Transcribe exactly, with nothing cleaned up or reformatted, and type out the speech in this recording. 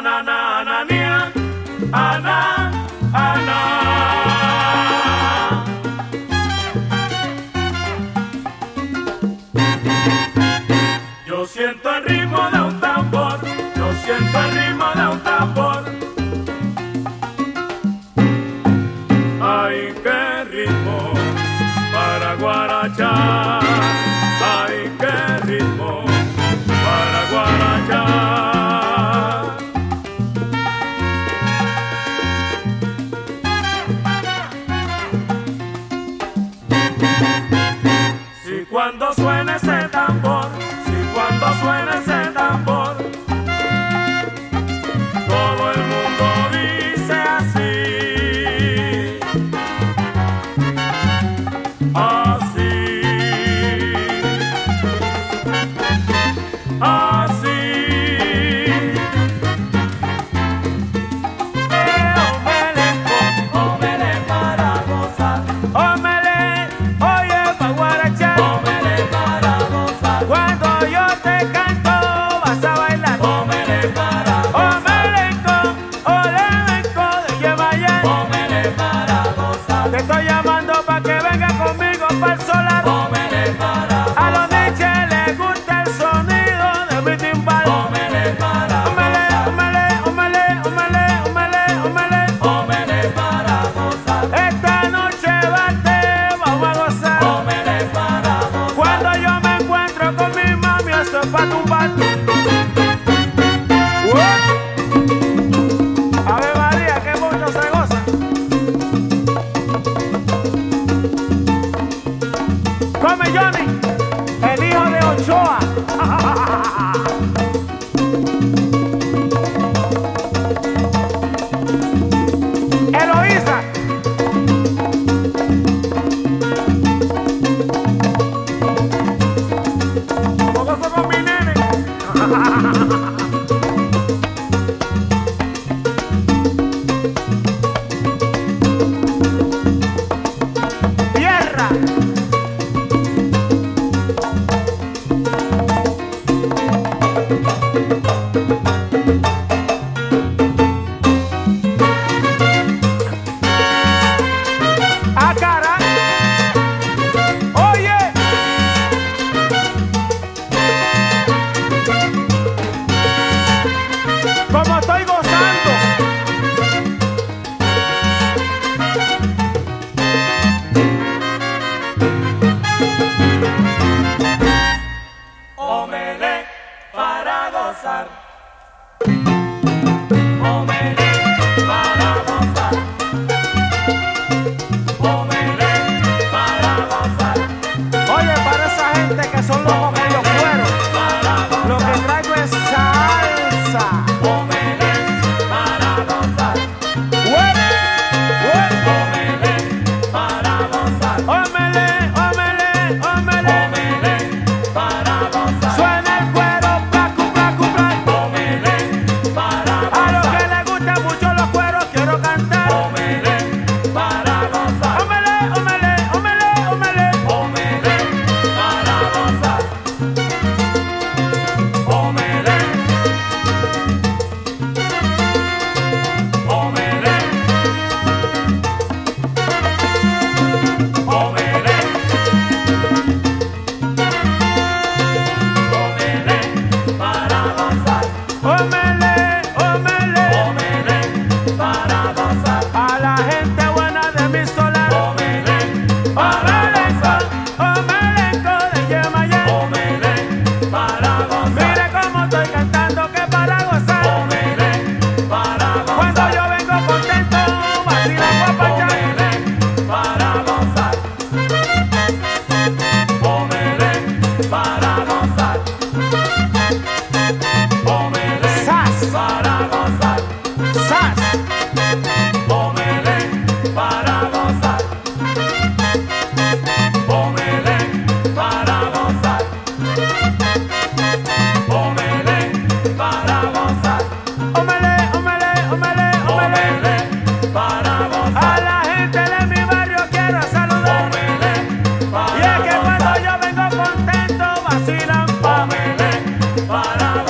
Ananania, ana, ana. Yo siento el ritmo de un tambor, yo siento el ritmo de un tambor. Ay, qué ritmo para guarachar, ay, qué ritmo para guarachar. Si cuando suena ese tambor, si cuando suena ese tambor, todo el mundo dice así, así, así. Eh, ómele, ómele para gozar, ómele, oye, pa' guarachar, ómele para gozar. Cuando yo te canto vas a bailar, ómele para gozar. Omelenco, olemenco de Yemayé, ómele para gozar. Te estoy llamando pa' que venga conmigo pa'l solar, ómele para gozar. A los niches les gusta el sonido de mi timbal, ómele para ómele, ómele, ómele, ómele, ómele, ómele, ómele para gozar. Esta noche bate, vamos a gozar, ómele para gozar. Cuando yo me encuentro con mi mami, eso es pa' tumbar. ¡Ué! Ave María, que mucho se goza. Come Johnny, el hijo de Ochoa. Eloísa. Como gozo con mi nene. Tierra. Ah, cara. Oye. Como estoy gozando. Ómele para gozar. Ómele para gozar. Ómele para gozar. Oye, para esa gente que son locos con los cueros, lo que traigo es salsa. Ómele para gozar. Ómele para gozar. Ómele, ómele, ómele, ómele para gozar. Suena el cuero, placu, placu, placu. Ómele para gozar. A los que les gustan mucho los cueros quiero cantar. Ómele para gozar. Ómele, ómele, ómele, ómele, ómele para gozar. Ómele, ómele, ómele, ómele para gozar. Ómele, ómele, ómele para gozar. A la gente buena de mi solar, ómele, ómelenco, ómelenco de Yemayé, ómele para gozar. Mire cómo estoy cantando que para gozar, ómele para gozar. Cuando yo vengo contento, vacila guapachá, ómele para gozar. Ómele para gozar. Ómele sas para gozar. Sas. Ómele para gozar. Ómele para gozar. Ómele para gozar. Ómele, ómele, ómele, ómele para gozar. A la gente de mi barrio quiero saludar. Ómele para gozar. Y es que cuando yo vengo contento vacilan. Ómele para